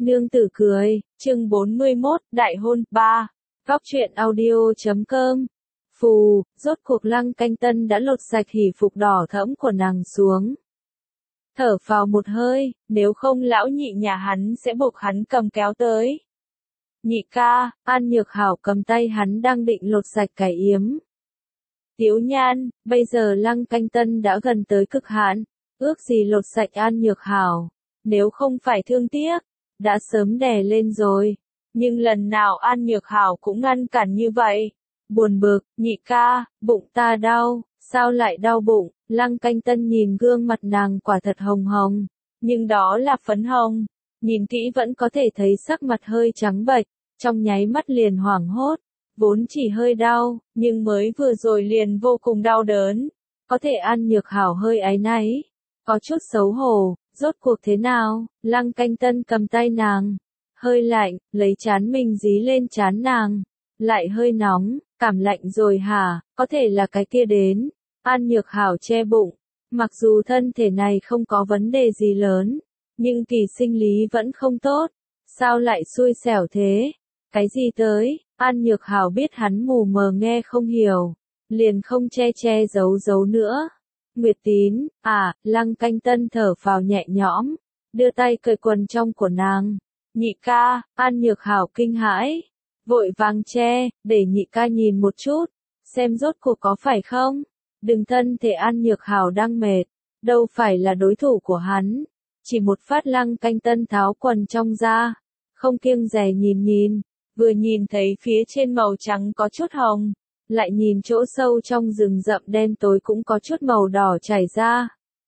Nương tử cười, chương 41, đại hôn, 3. Góc truyện audio.com. Phù, rốt cuộc Lăng Canh Tân đã lột sạch hỉ phục đỏ thẫm của nàng xuống. Thở phào một hơi, nếu không lão nhị nhà hắn sẽ buộc hắn cầm kéo tới. Nhị ca, An Nhược Hảo cầm tay hắn đang định lột sạch cái yếm. Tiếu Nhan, bây giờ Lăng Canh Tân đã gần tới cực hạn, ước gì lột sạch An Nhược Hảo, nếu không phải thương tiếc, đã sớm đè lên rồi. Nhưng lần nào An Nhược Hảo cũng ngăn cản như vậy. Buồn bực, nhị ca, bụng ta đau, sao lại đau bụng? Lăng Canh Tân nhìn gương mặt nàng quả thật hồng hồng, nhưng đó là phấn hồng, nhìn kỹ vẫn có thể thấy sắc mặt hơi trắng bệch, trong nháy mắt liền hoảng hốt, vốn chỉ hơi đau, nhưng mới vừa rồi liền vô cùng đau đớn, có thể An Nhược Hảo hơi áy náy, có chút xấu hổ, rốt cuộc thế nào? Lăng Canh Tân cầm tay nàng, hơi lạnh, lấy trán mình dí lên trán nàng, lại hơi nóng, cảm lạnh rồi hả? Có thể là cái kia đến. An Nhược Hảo che bụng, mặc dù thân thể này không có vấn đề gì lớn, nhưng kỳ sinh lý vẫn không tốt, sao lại xui xẻo thế? Cái gì tới? An Nhược Hảo biết hắn mù mờ nghe không hiểu, liền không che giấu nữa. Nguyệt Tín, Lăng Canh Tân thở phào nhẹ nhõm, đưa tay cởi quần trong của nàng. Nhị ca, An Nhược Hảo kinh hãi, vội vàng che, để nhị ca nhìn một chút, xem rốt cuộc có phải không? Đừng, thân thể An Nhược Hảo đang mệt, đâu phải là đối thủ của hắn. Chỉ một phát Lăng Canh Tân tháo quần trong ra, không kiêng dè nhìn, vừa nhìn thấy phía trên màu trắng có chút hồng, lại nhìn chỗ sâu trong rừng rậm đen tối cũng có chút màu đỏ chảy ra.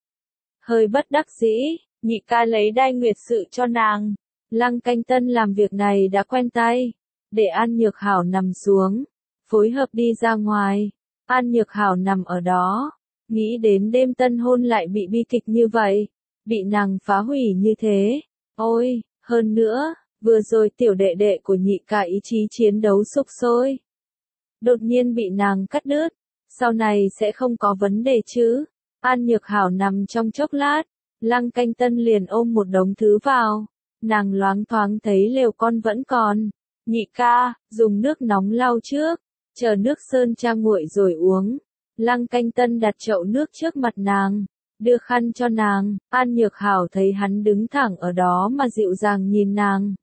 Hơi bất đắc dĩ, nhị ca lấy đai nguyệt sự cho nàng. Lăng Canh Tân làm việc này đã quen tay, để An Nhược Hảo nằm xuống, phối hợp đi ra ngoài. An Nhược Hảo nằm ở đó, nghĩ đến đêm tân hôn lại bị bi kịch như vậy, bị nàng phá hủy như thế. Ôi, hơn nữa, vừa rồi tiểu đệ đệ của nhị ca ý chí chiến đấu sục sôi, đột nhiên bị nàng cắt đứt, sau này sẽ không có vấn đề chứ? An Nhược Hảo nằm trong chốc lát, Lăng Canh Tân liền ôm một đống thứ vào, nàng loáng thoáng thấy lều con vẫn còn. Nhị ca, dùng nước nóng lau trước, chờ nước sơn tra nguội rồi uống. Lăng Canh Tân đặt chậu nước trước mặt nàng, đưa khăn cho nàng. An Nhược Hảo thấy hắn đứng thẳng ở đó mà dịu dàng nhìn nàng.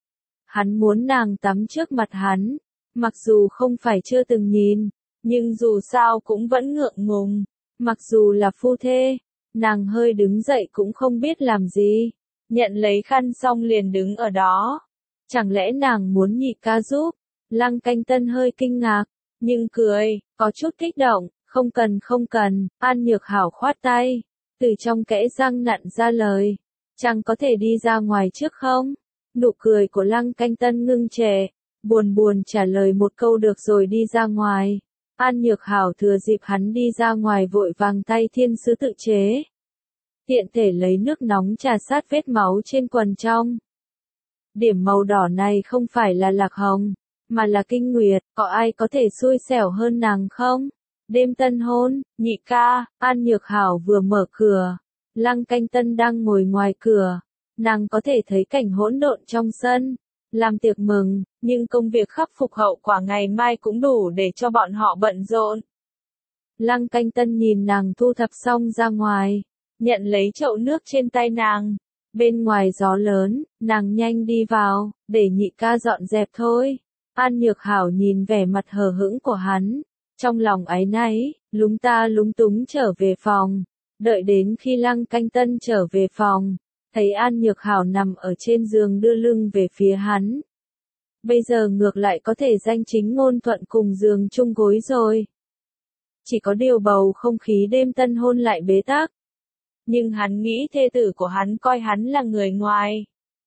Hắn muốn nàng tắm trước mặt hắn, mặc dù không phải chưa từng nhìn, nhưng dù sao cũng vẫn ngượng ngùng. Mặc dù là phu thê, nàng hơi đứng dậy cũng không biết làm gì, nhận lấy khăn xong liền đứng ở đó. Chẳng lẽ nàng muốn nhị ca giúp? Lăng Canh Tân hơi kinh ngạc, nhưng cười, có chút kích động. Không cần, An Nhược Hảo khoát tay, từ trong kẽ răng nặn ra lời, chẳng có thể đi ra ngoài trước không? Nụ cười của Lăng Canh Tân ngưng trệ, buồn trả lời một câu được rồi đi ra ngoài. An Nhược Hảo thừa dịp hắn đi ra ngoài vội vàng tay thiên sứ tự chế, tiện thể lấy nước nóng trà sát vết máu trên quần trong. Điểm màu đỏ này không phải là lạc hồng, mà là kinh nguyệt, có ai có thể xui xẻo hơn nàng không? Đêm tân hôn, nhị ca, An Nhược Hảo vừa mở cửa, Lăng Canh Tân đang ngồi ngoài cửa, nàng có thể thấy cảnh hỗn độn trong sân, làm tiệc mừng, nhưng công việc khắc phục hậu quả ngày mai cũng đủ để cho bọn họ bận rộn. Lăng Canh Tân nhìn nàng thu thập xong ra ngoài, nhận lấy chậu nước trên tay nàng. Bên ngoài gió lớn, nàng nhanh đi vào, để nhị ca dọn dẹp thôi. An Nhược Hảo nhìn vẻ mặt hờ hững của hắn, trong lòng áy náy, lúng túng trở về phòng. Đợi đến khi Lăng Canh Tân trở về phòng, thấy An Nhược Hảo nằm ở trên giường đưa lưng về phía hắn. Bây giờ ngược lại có thể danh chính ngôn thuận cùng giường chung gối rồi. Chỉ có điều bầu không khí đêm tân hôn lại bế tắc. Nhưng hắn nghĩ thê tử của hắn coi hắn là người ngoài.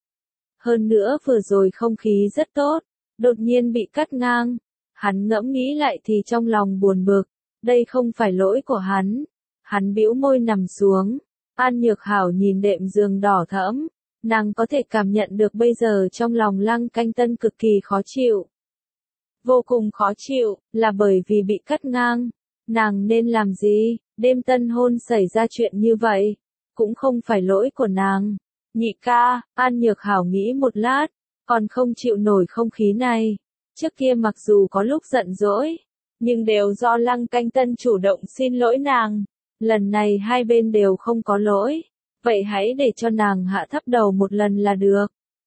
Hơn nữa vừa rồi không khí rất tốt, đột nhiên bị cắt ngang. Hắn ngẫm nghĩ lại thì trong lòng buồn bực, đây không phải lỗi của hắn. Hắn bĩu môi nằm xuống. An Nhược Hảo nhìn đệm giường đỏ thẫm, nàng có thể cảm nhận được bây giờ trong lòng Lăng Canh Tân cực kỳ khó chịu. Vô cùng khó chịu, là bởi vì bị cắt ngang. Nàng nên làm gì? Đêm tân hôn xảy ra chuyện như vậy, cũng không phải lỗi của nàng. Nhị ca, An Nhược Hảo nghĩ một lát, còn không chịu nổi không khí này. Trước kia mặc dù có lúc giận dỗi, nhưng đều do Lăng Canh Tân chủ động xin lỗi nàng. Lần này hai bên đều không có lỗi, vậy hãy để cho nàng hạ thấp đầu một lần là được.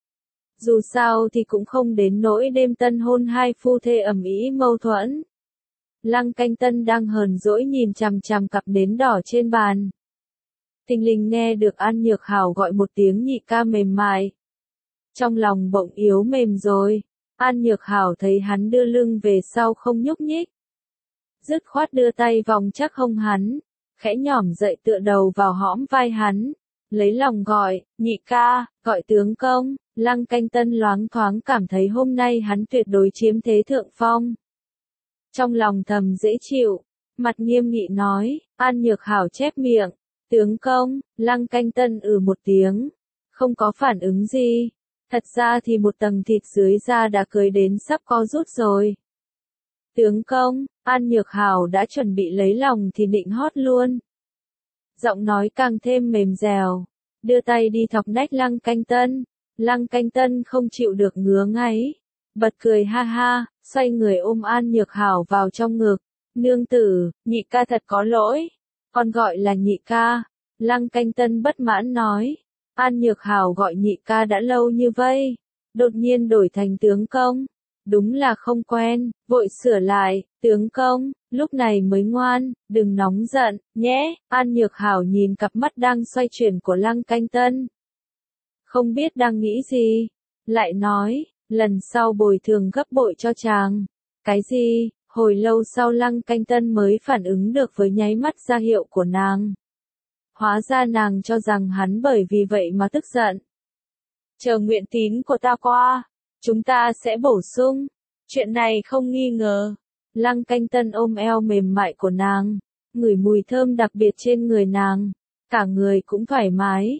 Dù sao thì cũng không đến nỗi đêm tân hôn hai phu thê ầm ĩ mâu thuẫn. Lăng Canh Tân đang hờn dỗi nhìn chằm chằm cặp nến đỏ trên bàn. Thình lình nghe được An Nhược Hảo gọi một tiếng nhị ca mềm mại. Trong lòng bỗng yếu mềm rồi, An Nhược Hảo thấy hắn đưa lưng về sau không nhúc nhích. Dứt khoát đưa tay vòng chắc hông hắn, khẽ nhỏm dậy tựa đầu vào hõm vai hắn, lấy lòng gọi, nhị ca, gọi tướng công. Lăng Canh Tân loáng thoáng cảm thấy hôm nay hắn tuyệt đối chiếm thế thượng phong. Trong lòng thầm dễ chịu, mặt nghiêm nghị nói, An Nhược Hảo chép miệng, tướng công. Lăng Canh Tân một tiếng, không có phản ứng gì. Thật ra thì một tầng thịt dưới da đã cười đến sắp co rút rồi. Tướng công, An Nhược Hảo đã chuẩn bị lấy lòng thì định hót luôn. Giọng nói càng thêm mềm dẻo, đưa tay đi thọc nách Lăng Canh Tân. Lăng Canh Tân không chịu được ngứa ngáy, bật cười ha ha, xoay người ôm An Nhược Hảo vào trong ngực. Nương tử, nhị ca thật có lỗi, con gọi là nhị ca. Lăng Canh Tân bất mãn nói, An Nhược Hảo gọi nhị ca đã lâu như vậy, đột nhiên đổi thành tướng công. Đúng là không quen, vội sửa lại, tướng công, lúc này mới ngoan, đừng nóng giận, nhé. An Nhược Hảo nhìn cặp mắt đang xoay chuyển của Lăng Canh Tân. Không biết đang nghĩ gì, lại nói, lần sau bồi thường gấp bội cho chàng. Cái gì? Hồi lâu sau Lăng Canh Tân mới phản ứng được với nháy mắt ra hiệu của nàng. Hóa ra nàng cho rằng hắn bởi vì vậy mà tức giận. Chờ nguyện tín của ta qua, chúng ta sẽ bổ sung. Chuyện này không nghi ngờ. Lăng Canh Tân ôm eo mềm mại của nàng, ngửi mùi thơm đặc biệt trên người nàng, cả người cũng thoải mái.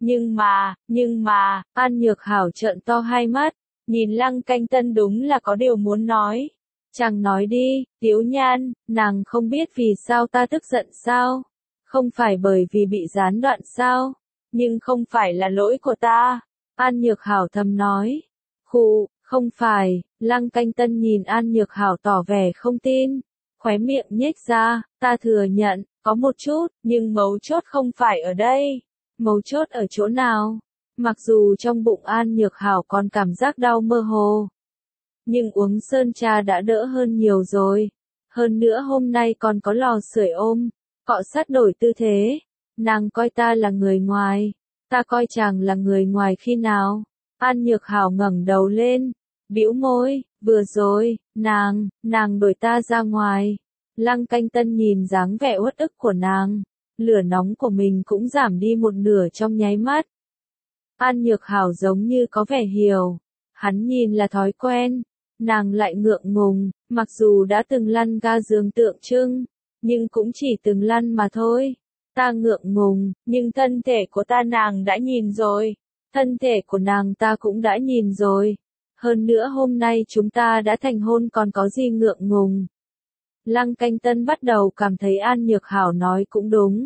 Nhưng mà, An Nhược Hảo trợn to hai mắt, nhìn Lăng Canh Tân đúng là có điều muốn nói. Chàng nói đi, Tiếu Nhan, nàng không biết vì sao ta tức giận sao? Không phải bởi vì bị gián đoạn sao? Nhưng không phải là lỗi của ta. An Nhược Hảo thầm nói. Khụ, không phải. Lăng Canh Tân nhìn An Nhược Hảo tỏ vẻ không tin. Khóe miệng nhếch ra, ta thừa nhận, có một chút, nhưng mấu chốt không phải ở đây. Mấu chốt ở chỗ nào? Mặc dù trong bụng An Nhược Hảo còn cảm giác đau mơ hồ, nhưng uống sơn trà đã đỡ hơn nhiều rồi. Hơn nữa hôm nay còn có lò sưởi ôm, cọ sát đổi tư thế. Nàng coi ta là người ngoài, ta coi chàng là người ngoài khi nào? An Nhược Hảo ngẩng đầu lên, bĩu môi, vừa rồi, nàng đuổi ta ra ngoài. Lăng Canh Tân nhìn dáng vẻ uất ức của nàng, lửa nóng của mình cũng giảm đi một nửa trong nháy mắt. An Nhược Hảo giống như có vẻ hiểu, hắn nhìn là thói quen, nàng lại ngượng ngùng, mặc dù đã từng lăn ga giường tượng trưng, nhưng cũng chỉ từng lăn mà thôi. Ta ngượng ngùng, nhưng thân thể của ta nàng đã nhìn rồi, thân thể của nàng ta cũng đã nhìn rồi. Hơn nữa hôm nay chúng ta đã thành hôn còn có gì ngượng ngùng. Lăng Canh Tân bắt đầu cảm thấy An Nhược Hảo nói cũng đúng.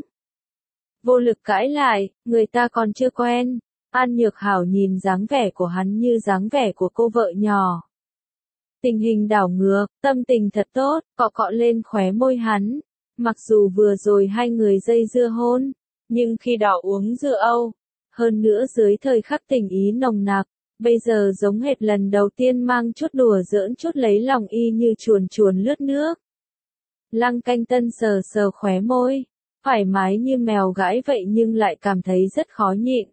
Vô lực cãi lại, người ta còn chưa quen. An Nhược Hảo nhìn dáng vẻ của hắn như dáng vẻ của cô vợ nhỏ. Tình hình đảo ngược, tâm tình thật tốt, cọ cọ lên khóe môi hắn. Mặc dù vừa rồi hai người dây dưa hôn, nhưng khi đó uống rượu Âu, hơn nữa dưới thời khắc tình ý nồng nặc, bây giờ giống hệt lần đầu tiên mang chút đùa giỡn chút lấy lòng y như chuồn chuồn lướt nước. Lăng Canh Tân sờ sờ khóe môi, thoải mái như mèo gãi vậy nhưng lại cảm thấy rất khó nhịn.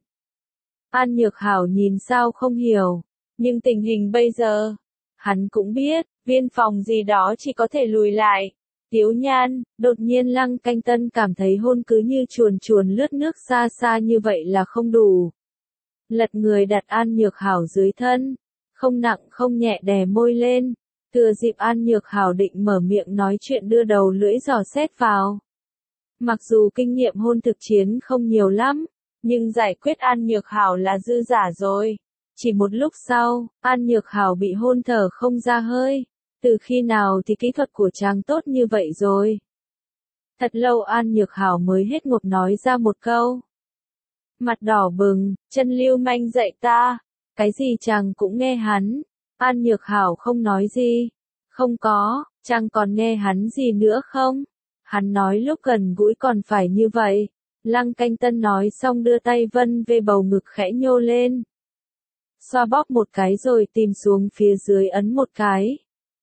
An Nhược Hảo nhìn sao không hiểu, nhưng tình hình bây giờ, hắn cũng biết, viên phòng gì đó chỉ có thể lùi lại. Tiếu Nhan, đột nhiên Lăng Canh Tân cảm thấy hôn cứ như chuồn chuồn lướt nước xa xa như vậy là không đủ. Lật người đặt An Nhược Hảo dưới thân, không nặng không nhẹ đè môi lên, thừa dịp An Nhược Hảo định mở miệng nói chuyện đưa đầu lưỡi dò xét vào. Mặc dù kinh nghiệm hôn thực chiến không nhiều lắm, nhưng giải quyết An Nhược Hảo là dư giả rồi. Chỉ một lúc sau, An Nhược Hảo bị hôn thở không ra hơi. Từ khi nào thì kỹ thuật của chàng tốt như vậy rồi? Thật lâu An Nhược Hảo mới hết ngột nói ra một câu. mặt đỏ bừng, chân lưu manh dạy ta. Cái gì chàng cũng nghe hắn. An Nhược Hảo không nói gì. Không có, chàng còn nghe hắn gì nữa không? Hắn nói lúc gần gũi còn phải như vậy. Lăng Canh Tân nói xong đưa tay vân về bầu ngực khẽ nhô lên. Xoa bóp một cái rồi tìm xuống phía dưới ấn một cái.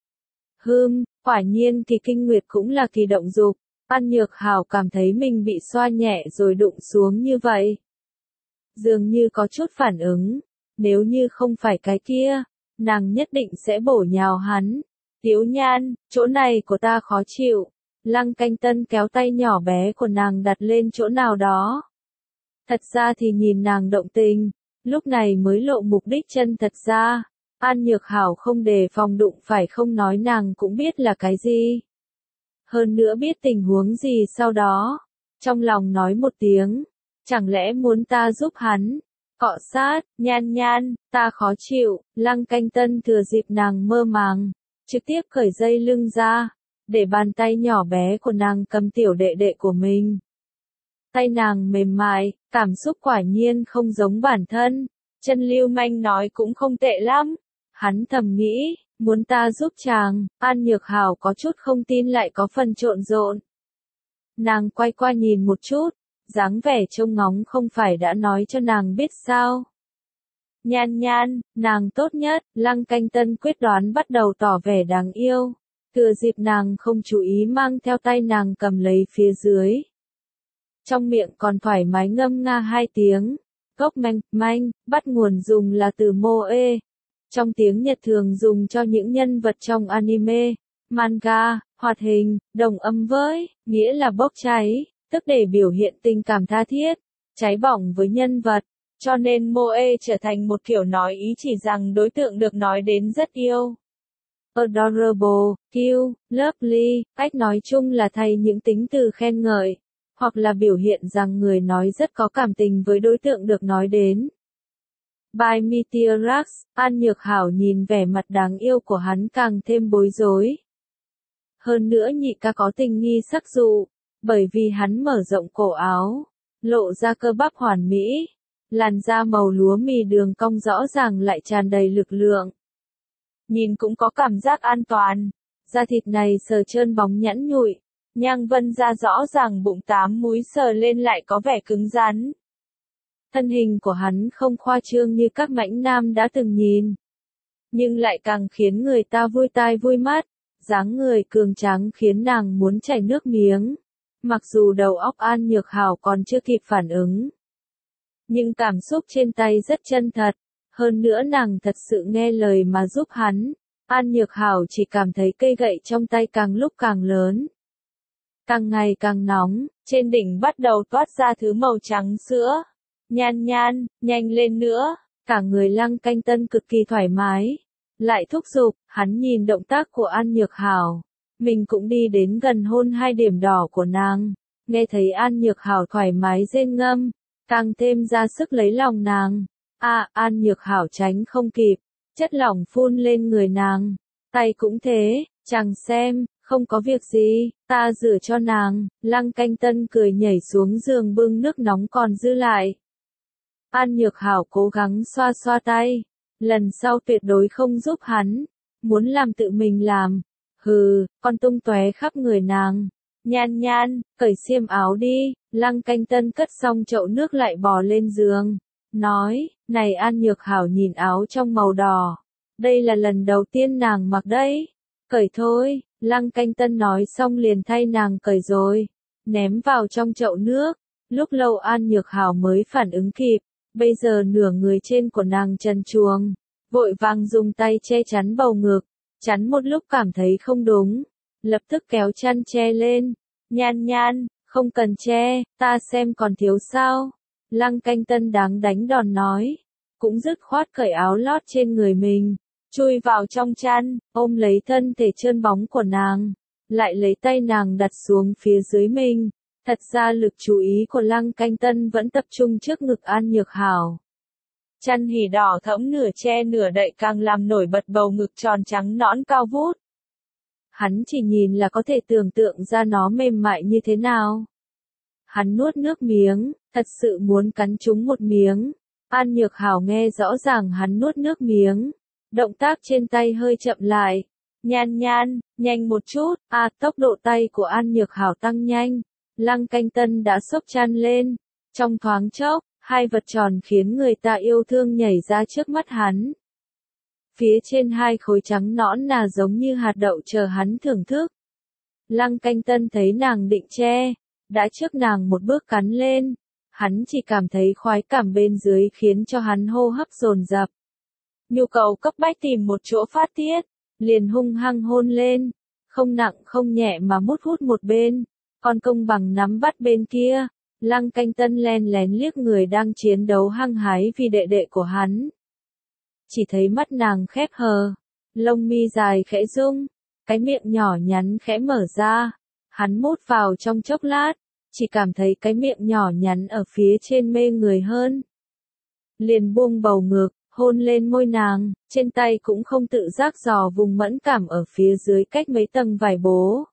Quả nhiên kỳ kinh nguyệt cũng là kỳ động dục. An Nhược Hảo cảm thấy mình bị xoa nhẹ rồi đụng xuống như vậy. Dường như có chút phản ứng. Nếu như không phải cái kia, nàng nhất định sẽ bổ nhào hắn. Tiếu Nhan, chỗ này của ta khó chịu. Lăng Canh Tân kéo tay nhỏ bé của nàng đặt lên chỗ nào đó. Thật ra thì nhìn nàng động tình, lúc này mới lộ mục đích chân thật ra. An Nhược Hảo không đề phòng đụng phải không nói nàng cũng biết là cái gì. Hơn nữa biết tình huống gì sau đó. Trong lòng nói một tiếng, chẳng lẽ muốn ta giúp hắn? Cọ sát, Nhan, ta khó chịu. Lăng Canh Tân thừa dịp nàng mơ màng, trực tiếp cởi dây lưng ra, để bàn tay nhỏ bé của nàng cầm tiểu đệ đệ của mình. Tay nàng mềm mại, cảm xúc quả nhiên không giống bản thân. Chân lưu manh nói cũng không tệ lắm. Hắn thầm nghĩ, muốn ta giúp chàng. An Nhược Hảo có chút không tin lại có phần trộn rộn. Nàng quay qua nhìn một chút, dáng vẻ trông ngóng không phải đã nói cho nàng biết sao. Nhan, nàng tốt nhất. Lăng Canh Tân quyết đoán bắt đầu tỏ vẻ đáng yêu. Thừa dịp nàng không chú ý mang theo tay nàng cầm lấy phía dưới. Trong miệng còn thoải mái ngâm nga 2 tiếng. Gốc manh, bắt nguồn dùng là từ moe. Trong tiếng Nhật thường dùng cho những nhân vật trong anime, manga, hoạt hình, đồng âm với, nghĩa là bốc cháy, tức để biểu hiện tình cảm tha thiết, cháy bỏng với nhân vật. Cho nên moe trở thành một kiểu nói ý chỉ rằng đối tượng được nói đến rất yêu. Adorable, cute, lovely, cách nói chung là thay những tính từ khen ngợi, hoặc là biểu hiện rằng người nói rất có cảm tình với đối tượng được nói đến. By Meteorax, An Nhược Hảo nhìn vẻ mặt đáng yêu của hắn càng thêm bối rối. Hơn nữa nhị ca có tình nghi sắc dụ, bởi vì hắn mở rộng cổ áo, lộ ra cơ bắp hoàn mỹ, làn da màu lúa mì đường cong rõ ràng lại tràn đầy lực lượng. Nhìn cũng có cảm giác an toàn, da thịt này sờ trơn bóng nhẵn nhụi, nhang vân da rõ ràng bụng 8 múi sờ lên lại có vẻ cứng rắn. Thân hình của hắn không khoa trương như các mãnh nam đã từng nhìn, nhưng lại càng khiến người ta vui tai vui mắt, dáng người cường tráng khiến nàng muốn chảy nước miếng. Mặc dù đầu óc An Nhược Hảo còn chưa kịp phản ứng, nhưng cảm xúc trên tay rất chân thật, hơn nữa nàng thật sự nghe lời mà giúp hắn. An Nhược Hảo chỉ cảm thấy cây gậy trong tay càng lúc càng lớn, càng ngày càng nóng, trên đỉnh bắt đầu toát ra thứ màu trắng sữa. Nhan, nhanh lên nữa. Cả người Lăng Canh Tân cực kỳ thoải mái, lại thúc giục. Hắn nhìn động tác của An Nhược Hảo, mình cũng đi đến gần hôn 2 điểm đỏ của nàng. Nghe thấy An Nhược Hảo thoải mái rên ngâm, càng thêm ra sức lấy lòng nàng. An Nhược Hảo tránh không kịp, chất lỏng phun lên người nàng, tay cũng thế. Chàng xem, không có việc gì, ta rửa cho nàng. Lăng Canh Tân cười nhảy xuống giường bưng nước nóng còn dư lại. An Nhược Hảo cố gắng xoa xoa tay, lần sau tuyệt đối không giúp hắn, muốn làm tự mình làm. Con tung tóe khắp người nàng. Nhan, cởi xiêm áo đi. Lăng Canh Tân cất xong chậu nước lại bò lên giường, nói, này An Nhược Hảo nhìn áo trong màu đỏ, đây là lần đầu tiên nàng mặc đấy. Cởi thôi. Lăng Canh Tân nói xong liền thay nàng cởi rồi, ném vào trong chậu nước. Lúc lâu An Nhược Hảo mới phản ứng kịp, bây giờ nửa người trên của nàng trần truồng, vội vàng dùng tay che chắn bầu ngực, chắn một lúc cảm thấy không đúng, lập tức kéo chăn che lên. Nhan, không cần che, ta xem còn thiếu sao. Lăng Canh Tân đáng đánh đòn nói, cũng dứt khoát cởi áo lót trên người mình, chui vào trong chăn, ôm lấy thân thể trơn bóng của nàng, lại lấy tay nàng đặt xuống phía dưới mình. Thật ra lực chú ý của Lăng Canh Tân vẫn tập trung trước ngực An Nhược Hảo. Chăn hỉ đỏ thẫm nửa che nửa đậy càng làm nổi bật bầu ngực tròn trắng nõn cao vút. Hắn chỉ nhìn là có thể tưởng tượng ra nó mềm mại như thế nào. Hắn nuốt nước miếng, thật sự muốn cắn trúng một miếng. An Nhược Hảo nghe rõ ràng hắn nuốt nước miếng. Động tác trên tay hơi chậm lại. Nhan nhan, nhanh một chút. Tốc độ tay của An Nhược Hảo tăng nhanh. Lăng Canh Tân đã xốc chăn lên. Trong thoáng chốc, hai vật tròn khiến người ta yêu thương nhảy ra trước mắt hắn. Phía trên hai khối trắng nõn nà giống như hạt đậu chờ hắn thưởng thức. Lăng Canh Tân thấy nàng định che, đã trước nàng một bước cắn lên. Hắn chỉ cảm thấy khoái cảm bên dưới khiến cho hắn hô hấp dồn dập. Nhu cầu cấp bách tìm một chỗ phát tiết, liền hung hăng hôn lên, không nặng không nhẹ mà mút hút một bên, còn công bằng nắm bắt bên kia. Lăng Canh Tân len lén liếc người đang chiến đấu hăng hái vì đệ đệ của hắn. Chỉ thấy mắt nàng khép hờ, lông mi dài khẽ rung, cái miệng nhỏ nhắn khẽ mở ra. Hắn mút vào trong chốc lát, chỉ cảm thấy cái miệng nhỏ nhắn ở phía trên mê người hơn. Liền buông bầu ngực, hôn lên môi nàng, trên tay cũng không tự giác dò vùng mẫn cảm ở phía dưới cách mấy tầng vải bố.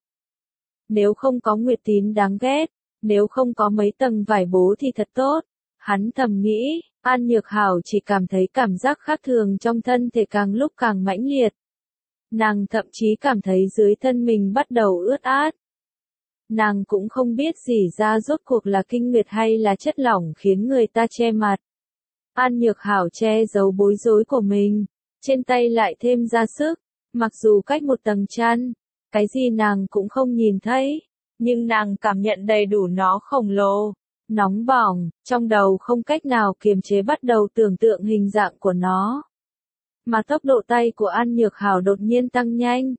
Nếu không có Nguyệt Tín đáng ghét, nếu không có mấy tầng vải bố thì thật tốt. Hắn thầm nghĩ, An Nhược Hảo chỉ cảm thấy cảm giác khác thường trong thân thể càng lúc càng mãnh liệt. Nàng thậm chí cảm thấy dưới thân mình bắt đầu ướt át. Nàng cũng không biết gì ra rốt cuộc là kinh nguyệt hay là chất lỏng khiến người ta che mặt. An Nhược Hảo che giấu bối rối của mình, trên tay lại thêm ra sức, mặc dù cách một tầng chăn, cái gì nàng cũng không nhìn thấy, nhưng nàng cảm nhận đầy đủ nó khổng lồ, nóng bỏng, trong đầu không cách nào kiềm chế bắt đầu tưởng tượng hình dạng của nó. Mà tốc độ tay của An Nhược Hảo đột nhiên tăng nhanh.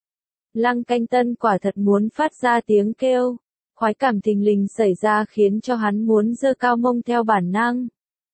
Lăng Canh Tân quả thật muốn phát ra tiếng kêu, khoái cảm thình lình xảy ra khiến cho hắn muốn giơ cao mông theo bản năng.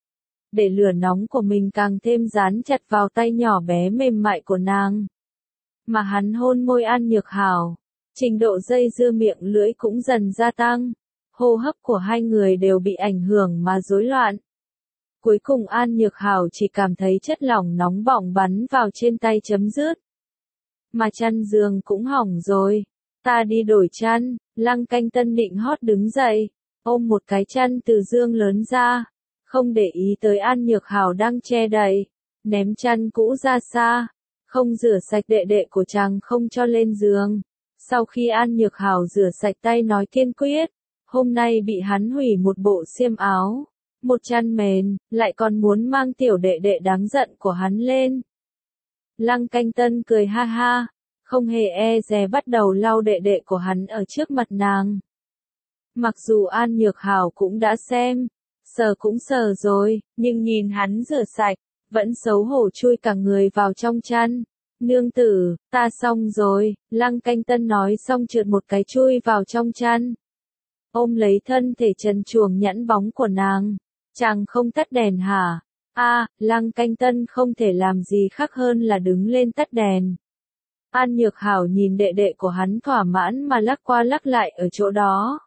Để lửa nóng của mình càng thêm dán chặt vào tay nhỏ bé mềm mại của nàng. Mà hắn hôn môi An Nhược Hảo, trình độ dây dưa miệng lưỡi cũng dần gia tăng, hô hấp của hai người đều bị ảnh hưởng mà rối loạn. Cuối cùng An Nhược Hảo chỉ cảm thấy chất lỏng nóng bỏng bắn vào trên tay chấm dứt. Mà chăn giường cũng hỏng rồi, ta đi đổi chăn. Lăng Canh Tân định hót đứng dậy, ôm một cái chăn từ giường lớn ra, không để ý tới An Nhược Hảo đang che đậy, ném chăn cũ ra xa, không rửa sạch đệ đệ của chàng không cho lên giường. Sau khi An Nhược Hảo rửa sạch tay nói kiên quyết, hôm nay bị hắn hủy một bộ xiêm áo, một chăn mền, lại còn muốn mang tiểu đệ đệ đáng giận của hắn lên. Lăng Canh Tân cười ha ha, không hề e dè bắt đầu lau đệ đệ của hắn ở trước mặt nàng. Mặc dù An Nhược Hảo cũng đã xem, sờ cũng sờ rồi, nhưng nhìn hắn rửa sạch, vẫn xấu hổ chui cả người vào trong chăn. Nương tử, ta xong rồi. Lăng Canh Tân nói xong trượt một cái chui vào trong chăn. Ôm lấy thân thể trần truồng nhẵn bóng của nàng. Chàng không tắt đèn hả? Lăng Canh Tân không thể làm gì khác hơn là đứng lên tắt đèn. An Nhược Hảo nhìn đệ đệ của hắn thỏa mãn mà lắc qua lắc lại ở chỗ đó.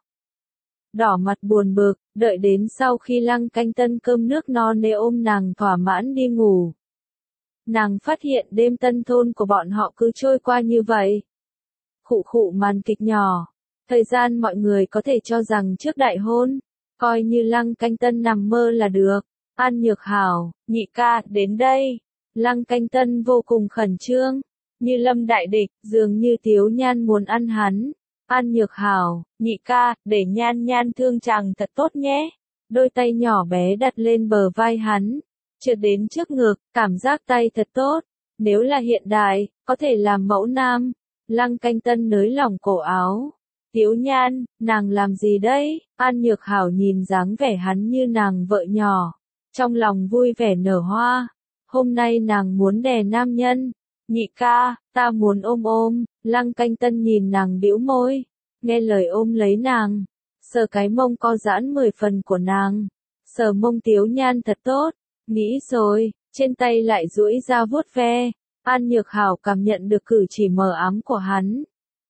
Đỏ mặt buồn bực, đợi đến sau khi Lăng Canh Tân cơm nước no nê ôm nàng thỏa mãn đi ngủ. Nàng phát hiện đêm tân thôn của bọn họ cứ trôi qua như vậy. Khụ khụ màn kịch nhỏ. Thời gian mọi người có thể cho rằng trước đại hôn, coi như Lăng Canh Tân nằm mơ là được. An Nhược Hảo, nhị ca, đến đây. Lăng Canh Tân vô cùng khẩn trương, như lâm đại địch, dường như Tiếu Nhan muốn ăn hắn. An Nhược Hảo, nhị ca, để Nhan Nhan thương chàng thật tốt nhé. Đôi tay nhỏ bé đặt lên bờ vai hắn, trượt đến trước ngực, cảm giác tay thật tốt. Nếu là hiện đại, có thể làm mẫu nam. Lăng Canh Tân nới lỏng cổ áo. Tiếu Nhan, nàng làm gì đấy? An Nhược Hảo nhìn dáng vẻ hắn như nàng vợ nhỏ, trong lòng vui vẻ nở hoa. Hôm nay nàng muốn đè nam nhân. Nhị ca, ta muốn ôm ôm. Lăng Canh Tân nhìn nàng bĩu môi, nghe lời ôm lấy nàng, sờ cái mông co giãn 10 phần của nàng. Sờ mông Tiếu Nhan thật tốt, nghĩ rồi, trên tay lại duỗi ra vuốt ve. An Nhược Hảo cảm nhận được cử chỉ mờ ám của hắn.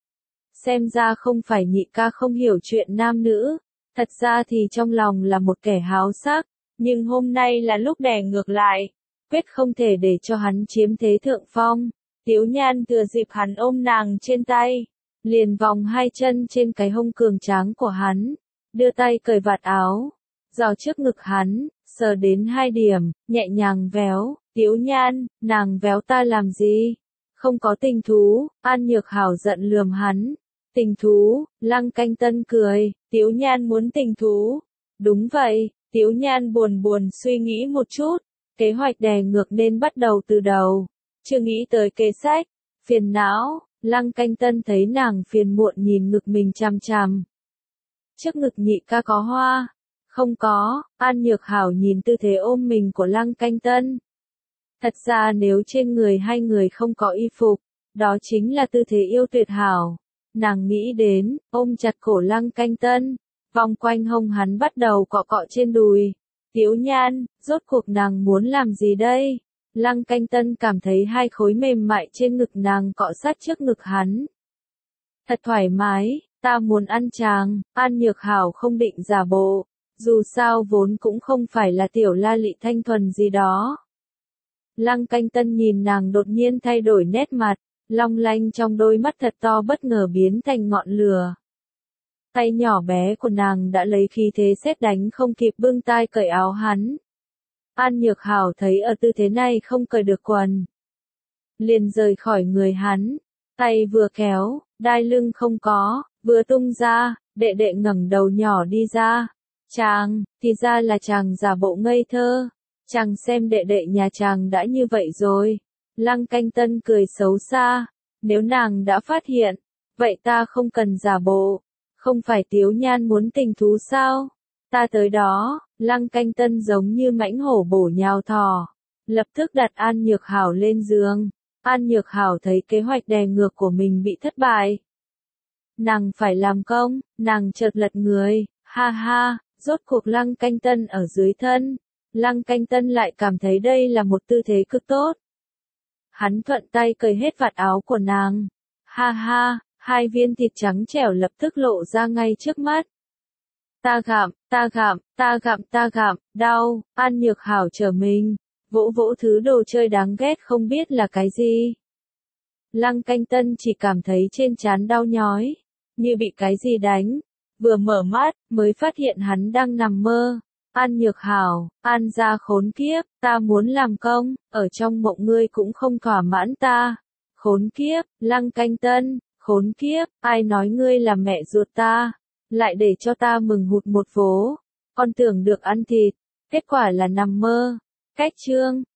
Xem ra không phải nhị ca không hiểu chuyện nam nữ, thật ra thì trong lòng là một kẻ háo sắc, nhưng hôm nay là lúc đè ngược lại, quyết không thể để cho hắn chiếm thế thượng phong. Tiếu Nhan thừa dịp hắn ôm nàng trên tay, liền vòng hai chân trên cái hông cường tráng của hắn, đưa tay cởi vạt áo, dò trước ngực hắn, sờ đến 2 điểm, nhẹ nhàng véo, Tiếu Nhan, nàng véo ta làm gì? Không có tình thú, An Nhược Hảo giận lườm hắn. Tình thú, Lăng Canh Tân cười, Tiếu Nhan muốn tình thú. Đúng vậy, Tiếu Nhan buồn buồn suy nghĩ một chút, kế hoạch đè ngược nên bắt đầu từ đầu. Chưa nghĩ tới kế sách, phiền não, Lăng Canh Tân thấy nàng phiền muộn nhìn ngực mình chằm chằm. Trước ngực nhị ca có hoa? Không có, An Nhược Hảo nhìn tư thế ôm mình của Lăng Canh Tân. Thật ra nếu trên người hai người không có y phục, đó chính là tư thế yêu tuyệt hảo. Nàng nghĩ đến, ôm chặt cổ Lăng Canh Tân, vòng quanh hông hắn bắt đầu cọ cọ trên đùi. Tiếu Nhan, rốt cuộc nàng muốn làm gì đây? Lăng Canh Tân cảm thấy 2 khối mềm mại trên ngực nàng cọ sát trước ngực hắn. Thật thoải mái, ta muốn ăn chàng, An Nhược Hảo không định giả bộ, dù sao vốn cũng không phải là tiểu la lị thanh thuần gì đó. Lăng Canh Tân nhìn nàng đột nhiên thay đổi nét mặt, long lanh trong đôi mắt thật to bất ngờ biến thành ngọn lửa. Tay nhỏ bé của nàng đã lấy khí thế sét đánh không kịp bưng tay cởi áo hắn. An Nhược Hảo thấy ở tư thế này không cởi được quần, liền rời khỏi người hắn, tay vừa kéo, đai lưng không có, vừa tung ra, đệ đệ ngẩng đầu nhỏ đi ra. Chàng, thì ra là chàng giả bộ ngây thơ. Chàng xem đệ đệ nhà chàng đã như vậy rồi. Lăng Canh Tân cười xấu xa. Nếu nàng đã phát hiện, vậy ta không cần giả bộ. Không phải Tiếu Nhan muốn tình thú sao? Ta tới đó, Lăng Canh Tân giống như mãnh hổ bổ nhào thò. Lập tức đặt An Nhược Hảo lên giường. An Nhược Hảo thấy kế hoạch đè ngược của mình bị thất bại. Nàng phải làm công, nàng chợt lật người, ha ha, rốt cuộc Lăng Canh Tân ở dưới thân. Lăng Canh Tân lại cảm thấy đây là một tư thế cực tốt. Hắn thuận tay cởi hết vạt áo của nàng. Ha ha, 2 viên thịt trắng trẻo lập tức lộ ra ngay trước mắt. Ta gặm, ta gặm, ta gặm, ta gặm, đau, An Nhược Hảo trở mình, vỗ vỗ thứ đồ chơi đáng ghét không biết là cái gì. Lăng Canh Tân chỉ cảm thấy trên trán đau nhói, như bị cái gì đánh. Vừa mở mắt, mới phát hiện hắn đang nằm mơ. An Nhược Hảo, An gia khốn kiếp, ta muốn làm công, ở trong mộng ngươi cũng không thỏa mãn ta. Khốn kiếp, Lăng Canh Tân, khốn kiếp, ai nói ngươi là mẹ ruột ta, lại để cho ta mừng hụt một vố. Con tưởng được ăn thịt, kết quả là nằm mơ. Cách chương